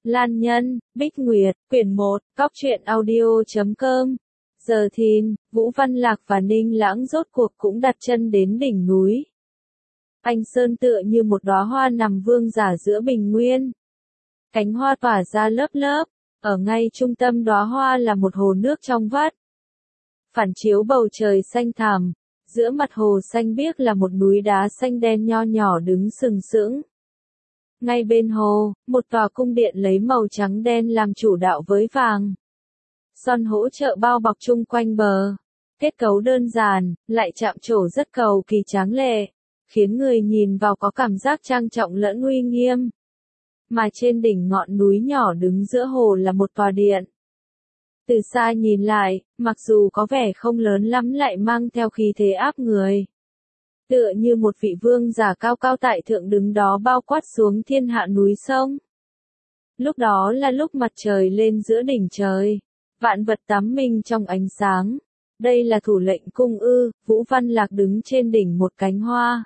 Lan Nhân, Bích Nguyệt, quyển 1, Cóc truyện audio.com. Giờ thìn, Vũ Văn Lạc và Ninh Lãng rốt cuộc cũng đặt chân đến đỉnh núi. Anh Sơn tựa như một đóa hoa nằm vương giả giữa bình nguyên. Cánh hoa tỏa ra lớp lớp, ở ngay trung tâm đóa hoa là một hồ nước trong vắt. Phản chiếu bầu trời xanh thẳm, giữa mặt hồ xanh biếc là một núi đá xanh đen nho nhỏ đứng sừng sững. Ngay bên hồ, một tòa cung điện lấy màu trắng đen làm chủ đạo với vàng son hỗ trợ bao bọc chung quanh bờ. Kết cấu đơn giản, lại chạm trổ rất cầu kỳ tráng lệ, khiến người nhìn vào có cảm giác trang trọng lẫn uy nghiêm. Mà trên đỉnh ngọn núi nhỏ đứng giữa hồ là một tòa điện. Từ xa nhìn lại, mặc dù có vẻ không lớn lắm lại mang theo khí thế áp người. Tựa như một vị vương giả cao cao tại thượng đứng đó bao quát xuống thiên hạ núi sông. Lúc đó là lúc mặt trời lên giữa đỉnh trời, vạn vật tắm mình trong ánh sáng. Đây là thủ lệnh cung ư? Vũ Văn Lạc đứng trên đỉnh một cánh hoa,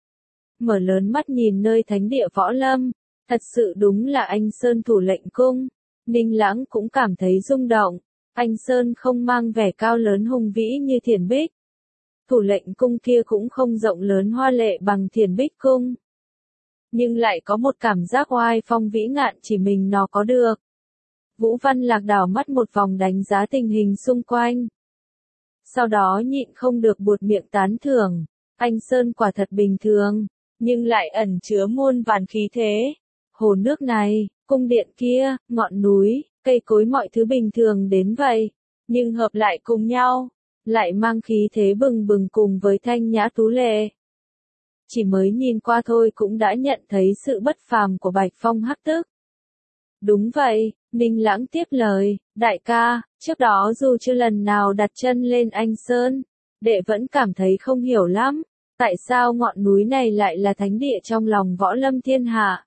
mở lớn mắt nhìn nơi thánh địa võ lâm. Thật sự đúng là anh Sơn thủ lệnh cung. Ninh Lãng cũng cảm thấy rung động. Anh Sơn không mang vẻ cao lớn hùng vĩ như Thiền Bích. Thủ lệnh cung kia cũng không rộng lớn hoa lệ bằng Thiền Bích cung. Nhưng lại có một cảm giác oai phong vĩ ngạn chỉ mình nó có được. Vũ Văn Lạc đảo mắt một vòng đánh giá tình hình xung quanh. Sau đó nhịn không được buột miệng tán thưởng. Anh Sơn quả thật bình thường, nhưng lại ẩn chứa muôn vàn khí thế. Hồ nước này, cung điện kia, ngọn núi, cây cối mọi thứ bình thường đến vậy, nhưng hợp lại cùng nhau, lại mang khí thế bừng bừng cùng với thanh nhã tú lệ. Chỉ mới nhìn qua thôi cũng đã nhận thấy sự bất phàm của Bạch Phong Hắc Tức. Đúng vậy, Ninh Lãng tiếp lời, đại ca, trước đó dù chưa lần nào đặt chân lên Anh Sơn, đệ vẫn cảm thấy không hiểu lắm, tại sao ngọn núi này lại là thánh địa trong lòng võ lâm thiên hạ.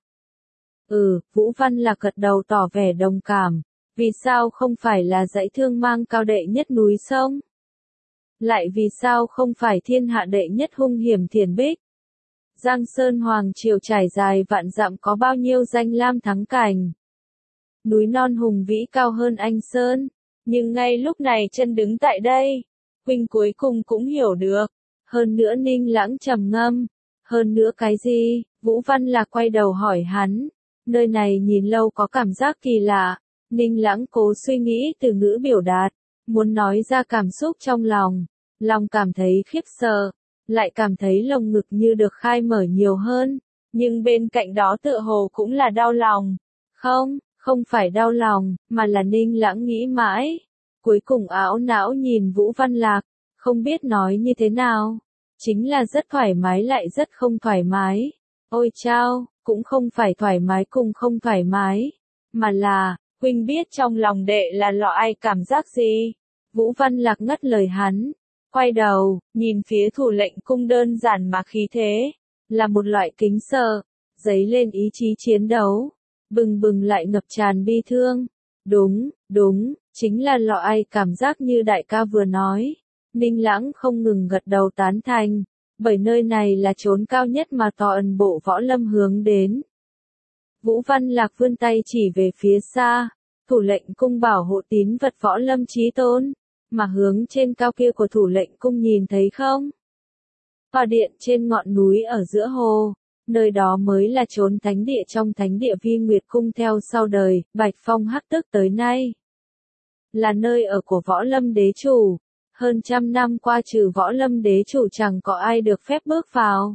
Vũ Văn Lạc gật đầu tỏ vẻ đồng cảm, vì sao không phải là dãy thương mang cao đệ nhất núi sông? Lại vì sao không phải thiên hạ đệ nhất hung hiểm Thiền Bích? Giang Sơn Hoàng Triều trải dài vạn dặm có bao nhiêu danh lam thắng cảnh. Núi non hùng vĩ cao hơn Anh Sơn, nhưng ngay lúc này chân đứng tại đây, huynh cuối cùng cũng hiểu được. Hơn nữa Ninh Lãng trầm ngâm, hơn nữa cái gì? Vũ Văn Lạc quay đầu hỏi hắn. Nơi này nhìn lâu có cảm giác kỳ lạ. Ninh Lãng cố suy nghĩ từ ngữ biểu đạt, muốn nói ra cảm xúc trong lòng. Lòng cảm thấy khiếp sợ, lại cảm thấy lồng ngực như được khai mở nhiều hơn. Nhưng bên cạnh đó tựa hồ cũng là đau lòng. Không phải đau lòng, mà là Ninh Lãng nghĩ mãi. Cuối cùng ảo não nhìn Vũ Văn Lạc, không biết nói như thế nào. Chính là rất thoải mái lại rất không thoải mái. Ôi chao, cũng không phải thoải mái cùng không thoải mái, mà là, huynh biết trong lòng đệ là loại cảm giác gì? Vũ Văn Lạc ngắt lời hắn, quay đầu, nhìn phía thủ lệnh cung đơn giản mà khí thế, là một loại kính sợ, dấy lên ý chí chiến đấu, bừng bừng lại ngập tràn bi thương. Đúng, chính là loại cảm giác như đại ca vừa nói. Ninh Lãng không ngừng gật đầu tán thành. Bởi nơi này là chốn cao nhất mà toàn bộ võ lâm hướng đến. Vũ Văn Lạc vươn tay chỉ về phía xa, thủ lệnh cung bảo hộ tín vật võ lâm chí tôn, mà hướng trên cao kia của thủ lệnh cung nhìn thấy không? Tòa điện trên ngọn núi ở giữa hồ, nơi đó mới là chốn thánh địa trong thánh địa Vi Nguyệt Cung theo sau đời, Bạch Phong Hắc Tức tới nay. Là nơi ở của võ lâm đế chủ. Hơn trăm năm qua trừ võ lâm đế chủ chẳng có ai được phép bước vào.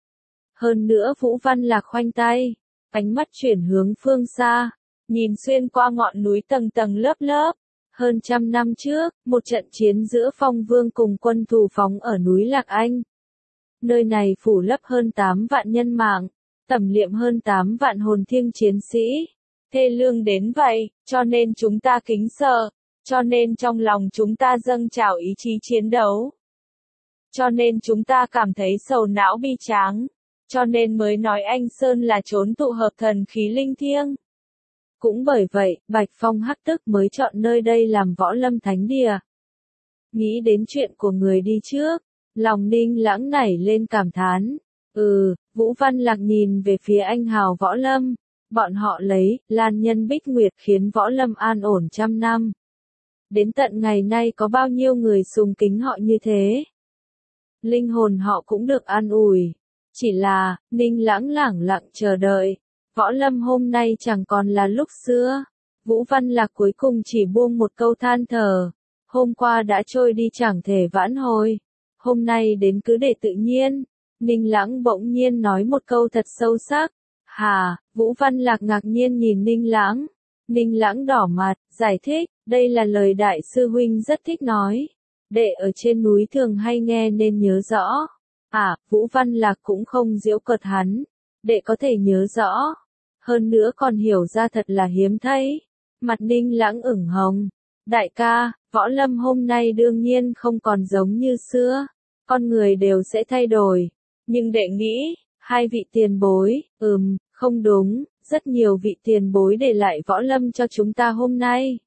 Hơn nữa Vũ Văn Lạc khoanh tay, ánh mắt chuyển hướng phương xa, nhìn xuyên qua ngọn núi tầng tầng lớp lớp. Hơn trăm năm trước, một trận chiến giữa Phong Vương cùng quân thù phóng ở núi Lạc Anh. Nơi này phủ lấp hơn 8 vạn nhân mạng, tẩm liệm hơn 8 vạn hồn thiêng chiến sĩ. Thê lương đến vậy, cho nên chúng ta kính sợ. Cho nên trong lòng chúng ta dâng trào ý chí chiến đấu. Cho nên chúng ta cảm thấy sầu não bi tráng. Cho nên mới nói Anh Sơn là chốn tụ hợp thần khí linh thiêng. Cũng bởi vậy, Bạch Phong Hắc Tức mới chọn nơi đây làm võ lâm thánh địa. Nghĩ đến chuyện của người đi trước, lòng Ninh Lãng nảy lên cảm thán. Vũ Văn Lạc nhìn về phía anh hào võ lâm, Bọn họ lấy Lan Nhân Bích Nguyệt khiến Võ Lâm an ổn trăm năm. Đến tận ngày nay có bao nhiêu người sùng kính họ như thế. Linh hồn họ cũng được an ủi. Chỉ là, Ninh Lãng lẳng lặng chờ đợi. Võ Lâm hôm nay chẳng còn là lúc xưa. Vũ Văn Lạc cuối cùng chỉ buông một câu than thở. Hôm qua đã trôi đi chẳng thể vãn hồi. Hôm nay đến cứ để tự nhiên. Ninh Lãng bỗng nhiên nói một câu thật sâu sắc. Hà, Vũ Văn Lạc ngạc nhiên nhìn Ninh Lãng. Ninh Lãng đỏ mặt, giải thích, đây là lời đại sư huynh rất thích nói. Đệ ở trên núi thường hay nghe nên nhớ rõ. Vũ Văn Lạc cũng không giễu cợt hắn. Đệ có thể nhớ rõ. Hơn nữa còn hiểu ra thật là hiếm thấy. Mặt Ninh Lãng ửng hồng. Đại ca, Võ Lâm hôm nay đương nhiên không còn giống như xưa. Con người đều sẽ thay đổi. Nhưng đệ nghĩ, hai vị tiền bối, không đúng, rất nhiều vị tiền bối để lại Võ Lâm cho chúng ta hôm nay.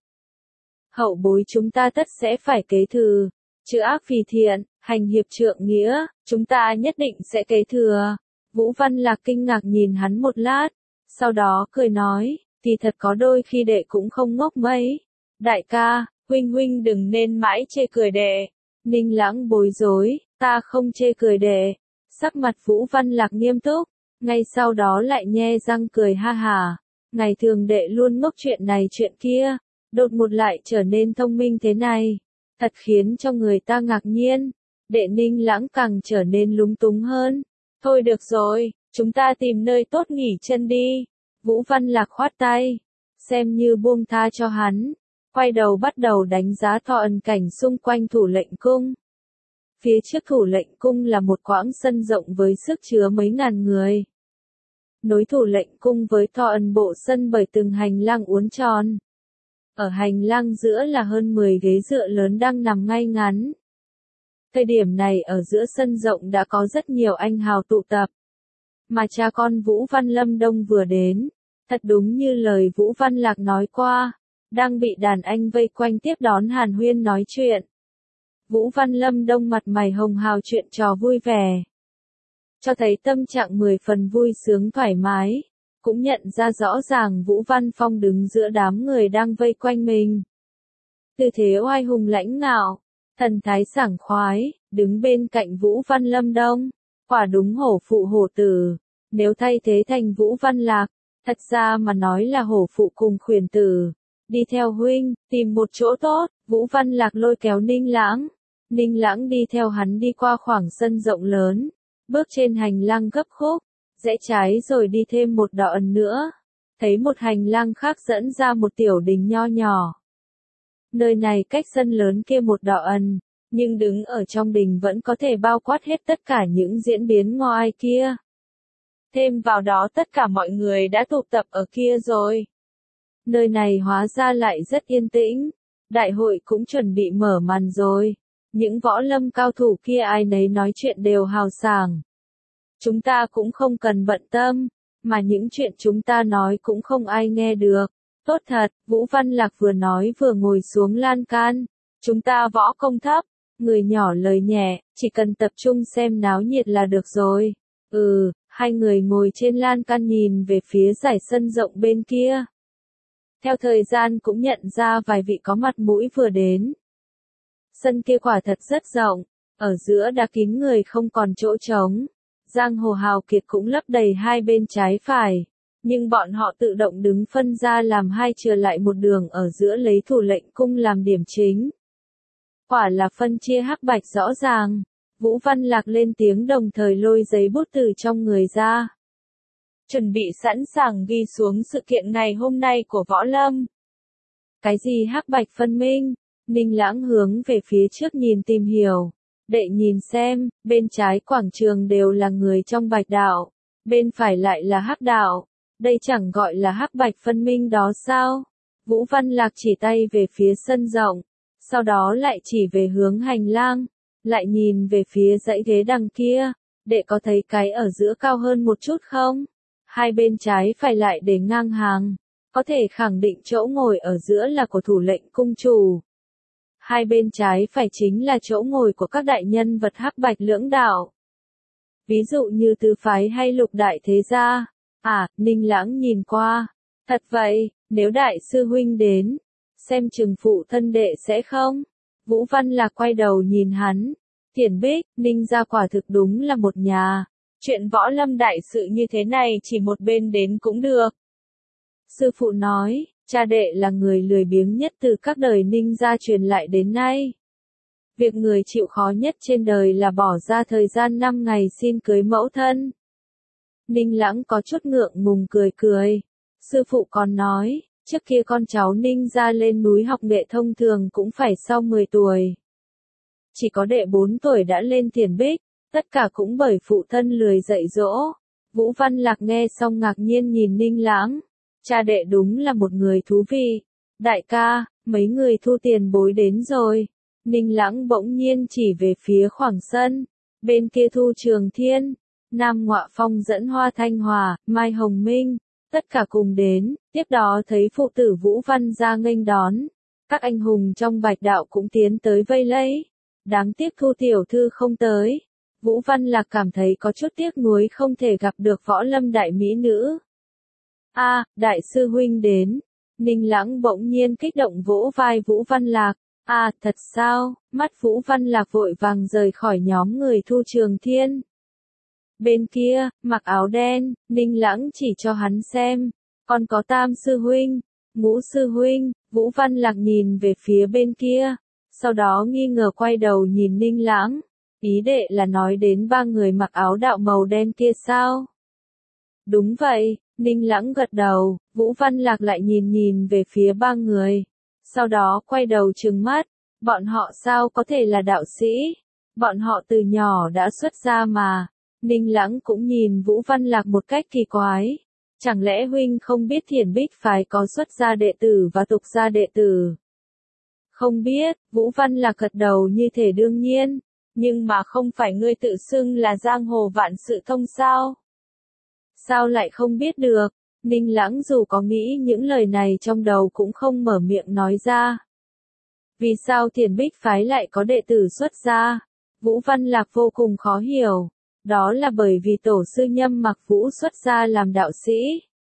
Hậu bối chúng ta tất sẽ phải kế thừa. Chữ ác vì thiện, hành hiệp trượng nghĩa, chúng ta nhất định sẽ kế thừa. Vũ Văn Lạc kinh ngạc nhìn hắn một lát, sau đó cười nói, thì thật có đôi khi đệ cũng không ngốc mấy. Đại ca, huynh đừng nên mãi chê cười đệ. Ninh Lãng bối rối, ta không chê cười đệ. Sắc mặt Vũ Văn Lạc nghiêm túc, ngay sau đó lại nhe răng cười ha hà. Ngày thường đệ luôn ngốc chuyện này chuyện kia, đột ngột lại trở nên thông minh thế này. Thật khiến cho người ta ngạc nhiên. Đệ Ninh Lãng càng trở nên lúng túng hơn. Thôi được rồi, chúng ta tìm nơi tốt nghỉ chân đi. Vũ Văn Lạc khoát tay, xem như buông tha cho hắn. Quay đầu bắt đầu đánh giá thọ ẩn cảnh xung quanh thủ lệnh cung. Phía trước thủ lệnh cung là một quãng sân rộng với sức chứa mấy ngàn người. Nối thủ lệnh cung với thọ ẩn bộ sân bởi từng hành lang uốn tròn. Ở hành lang giữa là hơn 10 ghế dựa lớn đang nằm ngay ngắn. Thời điểm này ở giữa sân rộng đã có rất nhiều anh hào tụ tập. Mà cha con Vũ Văn Lâm Đông vừa đến. Thật đúng như lời Vũ Văn Lạc nói qua. Đang bị đàn anh vây quanh tiếp đón hàn huyên nói chuyện. Vũ Văn Lâm Đông mặt mày hồng hào chuyện trò vui vẻ. Cho thấy tâm trạng 10 phần vui sướng thoải mái. Cũng nhận ra rõ ràng Vũ Văn Phong đứng giữa đám người đang vây quanh mình. Tư thế oai hùng lãnh ngạo, thần thái sảng khoái, đứng bên cạnh Vũ Văn Lâm Đông. Quả đúng hổ phụ hổ tử. Nếu thay thế thành Vũ Văn Lạc, thật ra mà nói là hổ phụ cùng khuyển tử. Đi theo huynh, tìm một chỗ tốt. Vũ Văn Lạc lôi kéo Ninh Lãng. Ninh Lãng đi theo hắn đi qua khoảng sân rộng lớn. Bước trên hành lang gấp khúc. Rẽ trái rồi đi thêm một đoạn nữa. Thấy một hành lang khác dẫn ra một tiểu đình nho nhỏ. Nơi này cách sân lớn kia một đoạn. Nhưng đứng ở trong đình vẫn có thể bao quát hết tất cả những diễn biến ngoài kia. Thêm vào đó tất cả mọi người đã tụ tập ở kia rồi. Nơi này hóa ra lại rất yên tĩnh. Đại hội cũng chuẩn bị mở màn rồi. Những võ lâm cao thủ kia ai nấy nói chuyện đều hào sảng. Chúng ta cũng không cần bận tâm, mà những chuyện chúng ta nói cũng không ai nghe được. Tốt thật, Vũ Văn Lạc vừa nói vừa ngồi xuống lan can. Chúng ta võ công thấp, người nhỏ lời nhẹ, chỉ cần tập trung xem náo nhiệt là được rồi. Hai người ngồi trên lan can nhìn về phía dải sân rộng bên kia. Theo thời gian cũng nhận ra vài vị có mặt mũi vừa đến. Sân kia quả thật rất rộng, ở giữa đã kín người không còn chỗ trống. Giang hồ hào kiệt cũng lấp đầy hai bên trái phải. Nhưng bọn họ tự động đứng phân ra làm hai chừa lại một đường ở giữa lấy thủ lệnh cung làm điểm chính. Quả là phân chia hắc bạch rõ ràng. Vũ Văn Lạc lên tiếng đồng thời lôi giấy bút từ trong người ra. Chuẩn bị sẵn sàng ghi xuống sự kiện ngày hôm nay của Võ Lâm. Cái gì hắc bạch phân minh? Ninh Lãng hướng về phía trước nhìn tìm hiểu. Đệ nhìn xem, bên trái quảng trường đều là người trong bạch đạo. Bên phải lại là hắc đạo. Đây chẳng gọi là hắc bạch phân minh đó sao? Vũ Văn Lạc chỉ tay về phía sân rộng. Sau đó lại chỉ về hướng hành lang. Lại nhìn về phía dãy ghế đằng kia. Đệ có thấy cái ở giữa cao hơn một chút không? Hai bên trái phải lại để ngang hàng. Có thể khẳng định chỗ ngồi ở giữa là của thủ lệnh cung chủ. Hai bên trái phải chính là chỗ ngồi của các đại nhân vật hắc bạch lưỡng đạo. Ví dụ như tứ phái hay lục đại thế gia. À, Ninh Lãng nhìn qua. Thật vậy, nếu đại sư huynh đến, xem chừng phụ thân đệ sẽ không? Vũ Văn Lạc quay đầu nhìn hắn. Thiền Bích, Ninh gia quả thực đúng là một nhà. Chuyện võ lâm đại sự như thế này chỉ một bên đến cũng được. Sư phụ nói, cha đệ là người lười biếng nhất từ các đời Ninh gia truyền lại đến nay. Việc người chịu khó nhất trên đời là bỏ ra thời gian 5 ngày xin cưới mẫu thân. Ninh Lãng có chút ngượng ngùng cười cười. Sư phụ còn nói, trước kia con cháu Ninh gia lên núi học nghệ thông thường cũng phải sau 10 tuổi. Chỉ có đệ 4 tuổi đã lên Thiền Bích, tất cả cũng bởi phụ thân lười dạy dỗ. Vũ Văn Lạc nghe xong ngạc nhiên nhìn Ninh Lãng. Cha đệ đúng là một người thú vị. Đại ca, mấy người thu tiền bối đến rồi. Ninh Lãng bỗng nhiên chỉ về phía khoảng sân. Bên kia Thu Trường Thiên, Nam Ngọa Phong dẫn Hoa Thanh Hòa, Mai Hồng Minh, tất cả cùng đến. Tiếp đó thấy phụ tử Vũ Văn ra nghênh đón. Các anh hùng trong Bạch Đạo cũng tiến tới vây lấy. Đáng tiếc Thu tiểu thư không tới. Vũ Văn Lạc cảm thấy có chút tiếc nuối không thể gặp được võ lâm đại mỹ nữ. A, đại sư huynh đến. Ninh Lãng bỗng nhiên kích động vỗ vai Vũ Văn Lạc. À, thật sao? Mắt Vũ Văn Lạc vội vàng rời khỏi nhóm người Thu Trường Thiên. Bên kia, mặc áo đen, Ninh Lãng chỉ cho hắn xem. Còn có Tam sư huynh, Ngũ sư huynh. Vũ Văn Lạc nhìn về phía bên kia. Sau đó nghi ngờ quay đầu nhìn Ninh Lãng. Ý đệ là nói đến 3 người mặc áo đạo màu đen kia sao? Đúng vậy, Ninh Lãng gật đầu. Vũ Văn Lạc lại nhìn về phía 3 người. Sau đó quay đầu trừng mắt. Bọn họ sao có thể là đạo sĩ? Bọn họ từ nhỏ đã xuất gia mà. Ninh Lãng cũng nhìn Vũ Văn Lạc một cách kỳ quái. Chẳng lẽ huynh không biết Thiền Bích phái có xuất gia đệ tử và tục gia đệ tử? Không biết, Vũ Văn Lạc gật đầu như thể đương nhiên. Nhưng mà không phải ngươi tự xưng là giang hồ vạn sự thông sao? Sao lại không biết được? Ninh Lãng dù có nghĩ những lời này trong đầu cũng không mở miệng nói ra. Vì sao Thiền Bích phái lại có đệ tử xuất gia? Vũ Văn Lạc vô cùng khó hiểu. Đó là bởi vì tổ sư Nhâm Mặc Vũ xuất gia làm đạo sĩ.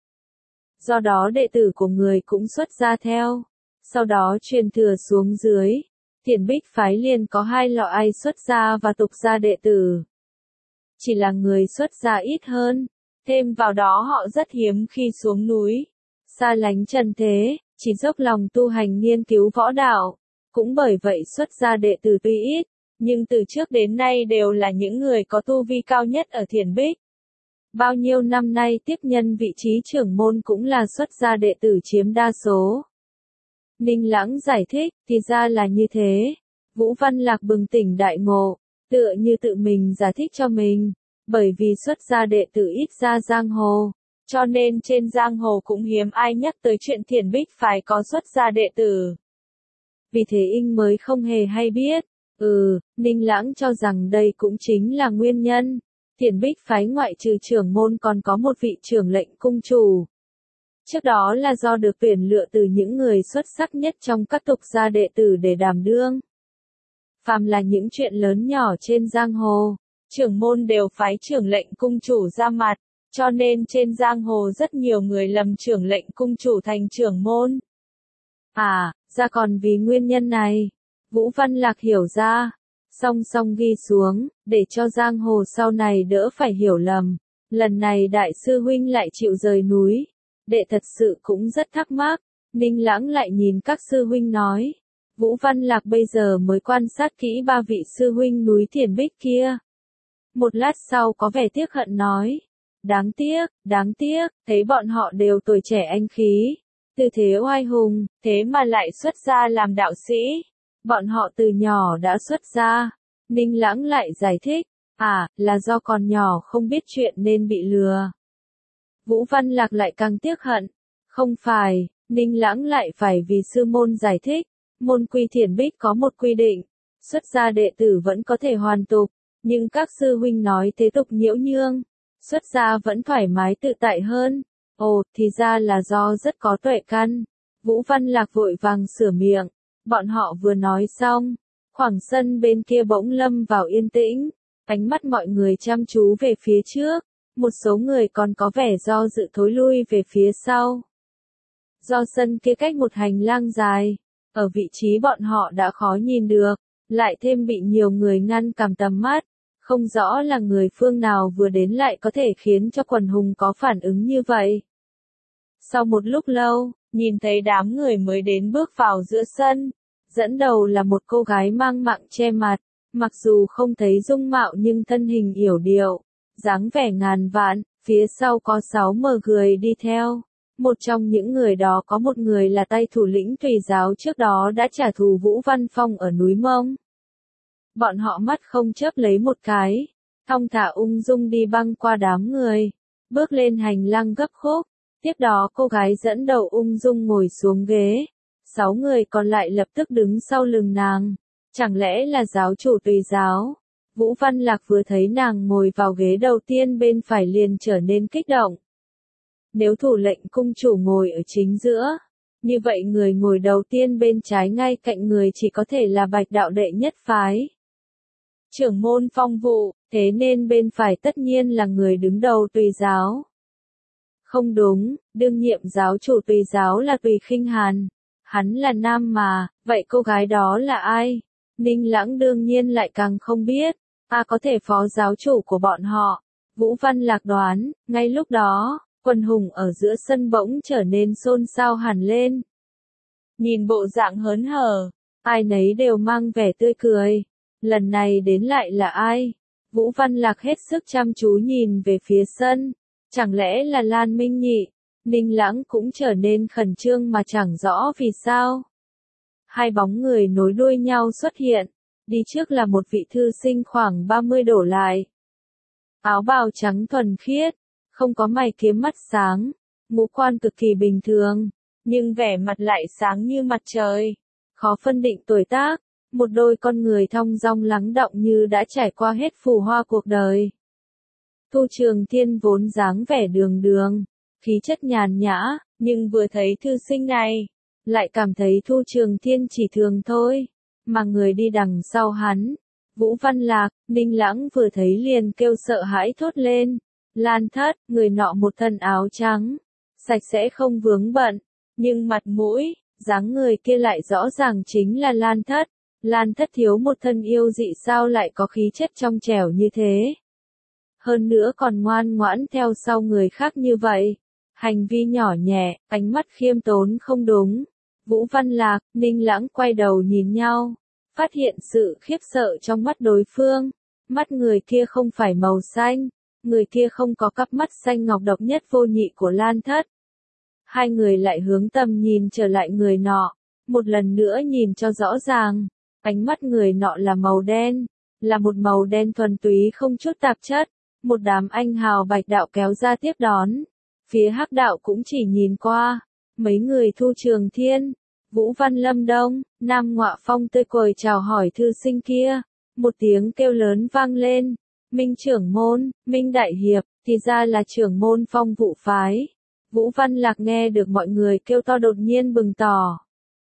Do đó đệ tử của người cũng xuất gia theo. Sau đó truyền thừa xuống dưới. Thiền Bích phái liền có 2 loại xuất gia và tục gia đệ tử. Chỉ là người xuất gia ít hơn. Thêm vào đó họ rất hiếm khi xuống núi. Xa lánh trần thế, chỉ dốc lòng tu hành nghiên cứu võ đạo. Cũng bởi vậy xuất gia đệ tử tuy ít, nhưng từ trước đến nay đều là những người có tu vi cao nhất ở Thiền Bích. Bao nhiêu năm nay tiếp nhân vị trí trưởng môn cũng là xuất gia đệ tử chiếm đa số. Ninh Lãng giải thích, thì ra là như thế. Vũ Văn Lạc bừng tỉnh đại ngộ, tựa như tự mình giải thích cho mình. Bởi vì xuất gia đệ tử ít ra giang hồ, cho nên trên giang hồ cũng hiếm ai nhắc tới chuyện Thiền Bích phái có xuất gia đệ tử. Vì thế Inh mới không hề hay biết. Ninh Lãng cho rằng đây cũng chính là nguyên nhân. Thiền Bích phái ngoại trừ trưởng môn còn có một vị trưởng lệnh cung chủ. Trước đó là do được tuyển lựa từ những người xuất sắc nhất trong các tục gia đệ tử để đảm đương. Phàm là những chuyện lớn nhỏ trên giang hồ, trưởng môn đều phái trưởng lệnh cung chủ ra mặt, cho nên trên giang hồ rất nhiều người lầm trưởng lệnh cung chủ thành trưởng môn. À, ra còn vì nguyên nhân này. Vũ Văn Lạc hiểu ra, song song ghi xuống, để cho giang hồ sau này đỡ phải hiểu lầm. Lần này đại sư huynh lại chịu rời núi. Đệ thật sự cũng rất thắc mắc. Ninh Lãng lại nhìn các sư huynh nói. Vũ Văn Lạc bây giờ mới quan sát kỹ 3 vị sư huynh núi Thiền Bích kia. Một lát sau có vẻ tiếc hận nói. Đáng tiếc, thấy bọn họ đều tuổi trẻ anh khí. Tư thế oai hùng, thế mà lại xuất gia làm đạo sĩ. Bọn họ từ nhỏ đã xuất gia. Ninh Lãng lại giải thích. À, là do còn nhỏ không biết chuyện nên bị lừa. Vũ Văn Lạc lại càng tiếc hận. Không phải, Ninh Lãng lại phải vì sư môn giải thích. Môn quy Thiền Bích có một quy định. Xuất gia đệ tử vẫn có thể hoàn tục. Nhưng các sư huynh nói thế tục nhiễu nhương. Xuất gia vẫn thoải mái tự tại hơn. Ồ, thì ra là do rất có tuệ căn. Vũ Văn Lạc vội vàng sửa miệng. Bọn họ vừa nói xong. Khoảng sân bên kia bỗng lâm vào yên tĩnh. Ánh mắt mọi người chăm chú về phía trước. một số người còn có vẻ do dự thối lui về phía sau. Do sân kia cách một hành lang dài, ở vị trí bọn họ đã khó nhìn được, lại thêm bị nhiều người ngăn cản tầm mắt, không rõ là người phương nào vừa đến lại có thể khiến cho quần hùng có phản ứng như vậy. Sau một lúc lâu, nhìn thấy đám người mới đến bước vào giữa sân, dẫn đầu là một cô gái mang mạng che mặt, mặc dù không thấy dung mạo nhưng thân hình yểu điệu, dáng vẻ ngàn vạn, phía sau có 6 người đi theo. Một trong những người đó có một người là tay thủ lĩnh Tùy giáo trước đó đã trả thù Vũ Văn Phong ở núi Mông. Bọn họ mắt không chớp lấy một cái, thong thả ung dung đi băng qua đám người, bước lên hành lang gấp khúc. Tiếp đó cô gái dẫn đầu ung dung ngồi xuống ghế. 6 người còn lại lập tức đứng sau lưng nàng. Chẳng lẽ là giáo chủ Tùy giáo? Vũ Văn Lạc vừa thấy nàng ngồi vào ghế đầu tiên bên phải liền trở nên kích động. Nếu thủ lệnh cung chủ ngồi ở chính giữa, như vậy người ngồi đầu tiên bên trái ngay cạnh người chỉ có thể là Bạch đạo đệ nhất phái. Trưởng môn Phong Vụ, thế nên bên phải tất nhiên là người đứng đầu Tùy giáo. Không đúng, đương nhiệm giáo chủ Tùy giáo là Tùy Khinh Hàn. Hắn là nam mà, vậy cô gái đó là ai? Ninh Lãng đương nhiên lại càng không biết. Có thể phó giáo chủ của bọn họ. Vũ Văn Lạc đoán, ngay lúc đó, quần hùng ở giữa sân bỗng trở nên xôn xao hẳn lên. Nhìn bộ dạng hớn hở, ai nấy đều mang vẻ tươi cười. Lần này đến lại là ai? Vũ Văn Lạc hết sức chăm chú nhìn về phía sân. Chẳng lẽ là Lan Minh Nhị? Ninh Lãng cũng trở nên khẩn trương mà chẳng rõ vì sao. Hai bóng người nối đuôi nhau xuất hiện. Đi trước là một vị thư sinh khoảng 30 đổ lại. Áo bào trắng thuần khiết, không có mày kiếm mắt sáng, ngũ quan cực kỳ bình thường, nhưng vẻ mặt lại sáng như mặt trời. Khó phân định tuổi tác, một đôi con người thong dong lắng đọng như đã trải qua hết phù hoa cuộc đời. Thu Trường Thiên vốn dáng vẻ đường đường, khí chất nhàn nhã, nhưng vừa thấy thư sinh này, lại cảm thấy Thu Trường Thiên chỉ thường thôi, mà người đi đằng sau hắn, Vũ Văn Lạc, Ninh Lãng vừa thấy liền kêu sợ hãi thốt lên. Lan Thất, người nọ một thân áo trắng, sạch sẽ không vướng bận, nhưng mặt mũi, dáng người kia lại rõ ràng chính là Lan Thất. Lan Thất thiếu một thân yêu dị sao lại có khí chất trong trẻo như thế. Hơn nữa còn ngoan ngoãn theo sau người khác như vậy. Hành vi nhỏ nhẹ, ánh mắt khiêm tốn không đúng. Vũ Văn Lạc, Ninh Lãng quay đầu nhìn nhau, phát hiện sự khiếp sợ trong mắt đối phương. Mắt người kia không phải màu xanh, người kia không có cặp mắt xanh ngọc độc nhất vô nhị của Lan Thất. Hai người lại hướng tầm nhìn trở lại người nọ, một lần nữa nhìn cho rõ ràng. Ánh mắt người nọ là màu đen, là một màu đen thuần túy không chút tạp chất. Một đám anh hào Bạch đạo kéo ra tiếp đón. Phía Hắc đạo cũng chỉ nhìn qua. Mấy người Thu Trường Thiên, Vũ Văn Lâm Đông, Nam Ngọa Phong tươi cười chào hỏi thư sinh kia. Một tiếng kêu lớn vang lên. Minh trưởng môn, Minh đại hiệp, thì ra là trưởng môn Phong Vụ phái. Vũ Văn Lạc nghe được mọi người kêu to đột nhiên bừng tỏ.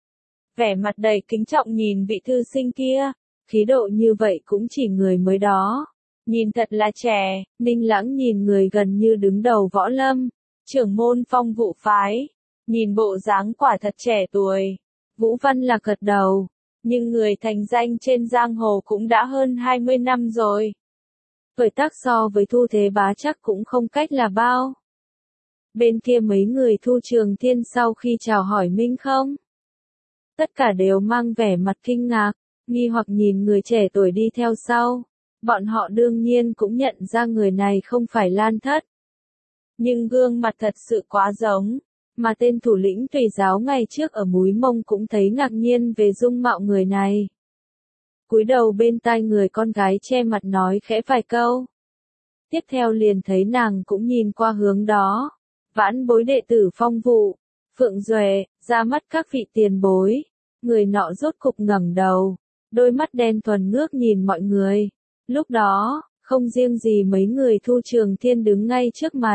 Vẻ mặt đầy kính trọng nhìn vị thư sinh kia, khí độ như vậy cũng chỉ người mới đó. Nhìn thật là trẻ, Ninh Lãng nhìn người gần như đứng đầu võ lâm, trưởng môn Phong Vụ phái, nhìn bộ dáng quả thật trẻ tuổi. Vũ Văn Lạc gật đầu, nhưng người thành danh trên giang hồ cũng đã hơn 20 năm rồi. Tuổi tác so với Thu Thế Bá chắc cũng không cách là bao. Bên kia mấy người Thu Trường Thiên sau khi chào hỏi Minh không? Tất cả đều mang vẻ mặt kinh ngạc, nghi hoặc nhìn người trẻ tuổi đi theo sau. Bọn họ đương nhiên cũng nhận ra người này không phải Lan Thất. Nhưng gương mặt thật sự quá giống, mà tên thủ lĩnh Tùy giáo ngày trước ở Múi Mông cũng thấy ngạc nhiên về dung mạo người này. Cúi đầu bên tai người con gái che mặt nói khẽ vài câu. Tiếp theo liền thấy nàng cũng nhìn qua hướng đó. Vãn bối đệ tử Phong Vụ, Phượng Duệ, ra mắt các vị tiền bối. Người nọ rốt cục ngẩng đầu, đôi mắt đen thuần ngước nhìn mọi người. Lúc đó, không riêng gì mấy người Thu Trường Thiên đứng ngay trước mặt,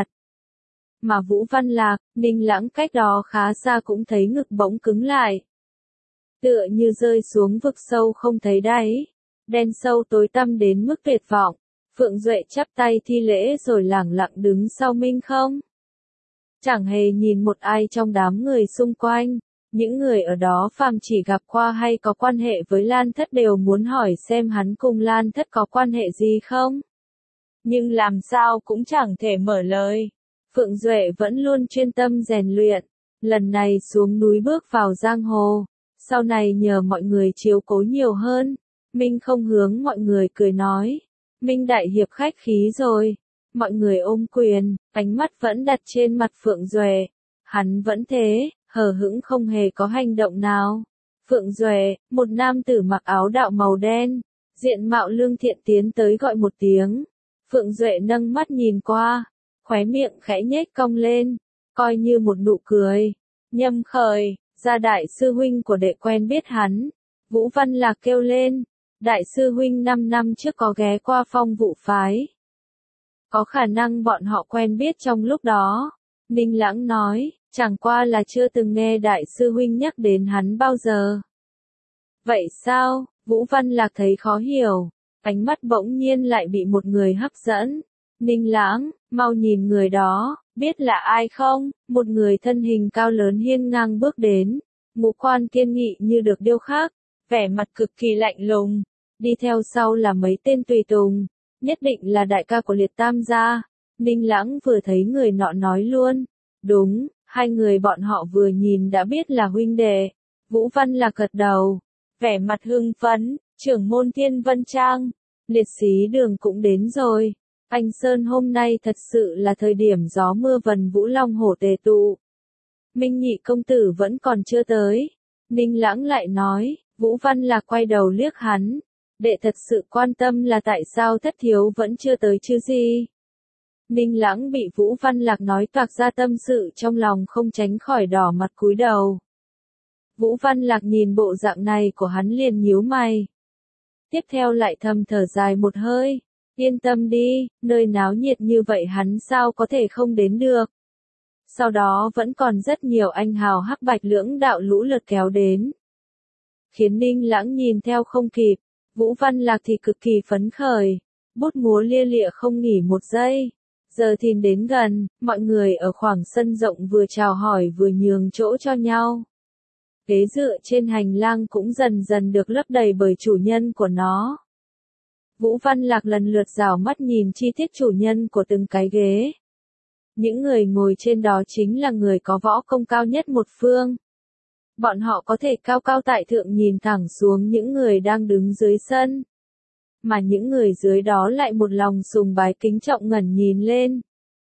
mà Vũ Văn Lạc, Ninh Lãng cách đó khá xa cũng thấy ngực bỗng cứng lại. Tựa như rơi xuống vực sâu không thấy đáy, đen sâu tối tăm đến mức tuyệt vọng. Phượng Duệ chắp tay thi lễ rồi lẳng lặng đứng sau Minh Không. Chẳng hề nhìn một ai trong đám người xung quanh. Những người ở đó phàm chỉ gặp qua hay có quan hệ với Lan Thất đều muốn hỏi xem hắn cùng Lan Thất có quan hệ gì không. Nhưng làm sao cũng chẳng thể mở lời. Phượng Duệ vẫn luôn chuyên tâm rèn luyện. Lần này xuống núi bước vào giang hồ. Sau này nhờ mọi người chiếu cố nhiều hơn. Minh Không hướng mọi người cười nói. Minh đại hiệp khách khí rồi. Mọi người ôm quyền, ánh mắt vẫn đặt trên mặt Phượng Duệ. Hắn vẫn thế, hờ hững không hề có hành động nào. Phượng Duệ, một nam tử mặc áo đạo màu đen, diện mạo lương thiện tiến tới gọi một tiếng. Phượng Duệ nâng mắt nhìn qua, khóe miệng khẽ nhếch cong lên, coi như một nụ cười. Nhâm Khởi, gia đại sư huynh của đệ quen biết hắn. Vũ Văn Lạc kêu lên, đại sư huynh 5 năm trước có ghé qua Phong Vụ phái. Có khả năng bọn họ quen biết trong lúc đó. Ninh Lãng nói, chẳng qua là chưa từng nghe đại sư huynh nhắc đến hắn bao giờ. Vậy sao? Vũ Văn Lạc thấy khó hiểu, ánh mắt bỗng nhiên lại bị một người hấp dẫn. Ninh Lãng, mau nhìn người đó, biết là ai không? Một người thân hình cao lớn hiên ngang bước đến, ngũ quan kiên nghị như được điêu khắc, vẻ mặt cực kỳ lạnh lùng. Đi theo sau là mấy tên tùy tùng, nhất định là đại ca của Liệt Tam gia. Ninh Lãng vừa thấy người nọ nói luôn, đúng, hai người bọn họ vừa nhìn đã biết là huynh đệ. Vũ Văn Lạc gật đầu, vẻ mặt hưng phấn, trưởng môn Thiên Vân Trang, Liệt Sĩ Đường cũng đến rồi. Anh Sơn hôm nay thật sự là thời điểm gió mưa vần vũ long hổ tề tụ. Minh Nhị công tử vẫn còn chưa tới. Ninh Lãng lại nói, Vũ Văn Lạc quay đầu liếc hắn. Đệ thật sự quan tâm là tại sao Thất thiếu vẫn chưa tới chứ gì. Ninh Lãng bị Vũ Văn Lạc nói toạc ra tâm sự trong lòng không tránh khỏi đỏ mặt cúi đầu. Vũ Văn Lạc nhìn bộ dạng này của hắn liền nhíu mày. Tiếp theo lại thầm thở dài một hơi. Yên tâm đi, nơi náo nhiệt như vậy hắn sao có thể không đến được. Sau đó vẫn còn rất nhiều anh hào hắc bạch lưỡng đạo lũ lượt kéo đến. Khiến Ninh Lãng nhìn theo không kịp. Vũ Văn Lạc thì cực kỳ phấn khởi, bút múa lia lịa không nghỉ một giây. Giờ thìn đến gần, mọi người ở khoảng sân rộng vừa chào hỏi vừa nhường chỗ cho nhau. Ghế dựa trên hành lang cũng dần dần được lấp đầy bởi chủ nhân của nó. Vũ Văn Lạc lần lượt rảo mắt nhìn chi tiết chủ nhân của từng cái ghế. Những người ngồi trên đó chính là người có võ công cao nhất một phương. Bọn họ có thể cao cao tại thượng nhìn thẳng xuống những người đang đứng dưới sân. Mà những người dưới đó lại một lòng sùng bái kính trọng ngẩng nhìn lên.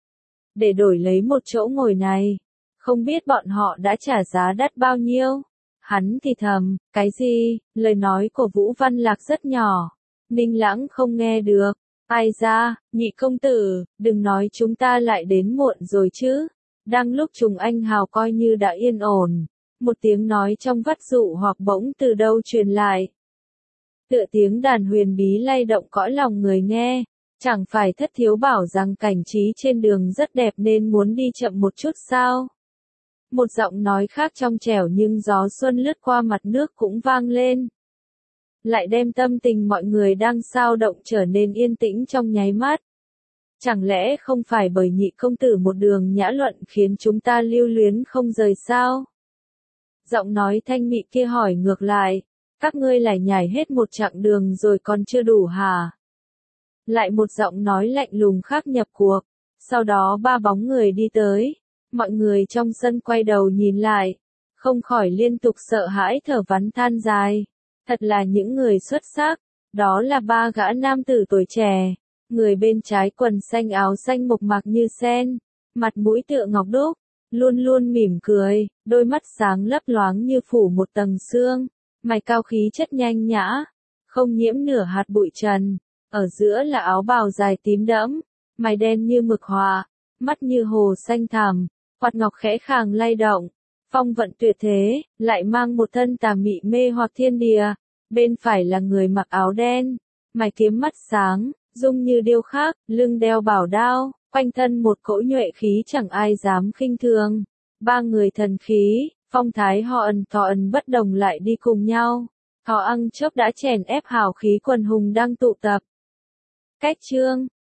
Để đổi lấy một chỗ ngồi này, không biết bọn họ đã trả giá đắt bao nhiêu. Hắn thì thầm, cái gì? Lời nói của Vũ Văn Lạc rất nhỏ. Ninh Lãng không nghe được. Ai ra, Nhị công tử, đừng nói chúng ta lại đến muộn rồi chứ. Đang lúc Trùng Anh Hào coi như đã yên ổn. Một tiếng nói trong vắt dụ hoặc bỗng từ đâu truyền lại. Tựa tiếng đàn huyền bí lay động cõi lòng người nghe. Chẳng phải Thất thiếu bảo rằng cảnh trí trên đường rất đẹp nên muốn đi chậm một chút sao? Một giọng nói khác trong trẻo nhưng gió xuân lướt qua mặt nước cũng vang lên. Lại đem tâm tình mọi người đang xao động trở nên yên tĩnh trong nháy mắt. Chẳng lẽ không phải bởi Nhị công tử một đường nhã luận khiến chúng ta lưu luyến không rời sao? Giọng nói thanh mị kia hỏi ngược lại, các ngươi lại nhảy hết một chặng đường rồi còn chưa đủ hả? Lại một giọng nói lạnh lùng khác nhập cuộc, sau đó ba bóng người đi tới, mọi người trong sân quay đầu nhìn lại, không khỏi liên tục sợ hãi thở vắn than dài, thật là những người xuất sắc, đó là ba gã nam tử tuổi trẻ, người bên trái quần xanh áo xanh mộc mạc như sen, mặt mũi tựa ngọc đúc. Luôn luôn mỉm cười, đôi mắt sáng lấp loáng như phủ một tầng sương, mày cao khí chất nhanh nhã, không nhiễm nửa hạt bụi trần, ở giữa là áo bào dài tím đẫm, mày đen như mực họa, mắt như hồ xanh thẳm, quạt ngọc khẽ khàng lay động, phong vận tuyệt thế, lại mang một thân tà mị mê hoặc thiên địa, bên phải là người mặc áo đen, mày kiếm mắt sáng, dung như điêu khắc, lưng đeo bảo đao. Quanh thân một cỗ nhuệ khí chẳng ai dám khinh thường. Ba người thần khí, phong thái họ ẩn thọ ẩn bất đồng lại đi cùng nhau. Thọ Ăng Chốc đã chèn ép hào khí quần hùng đang tụ tập. Cách chương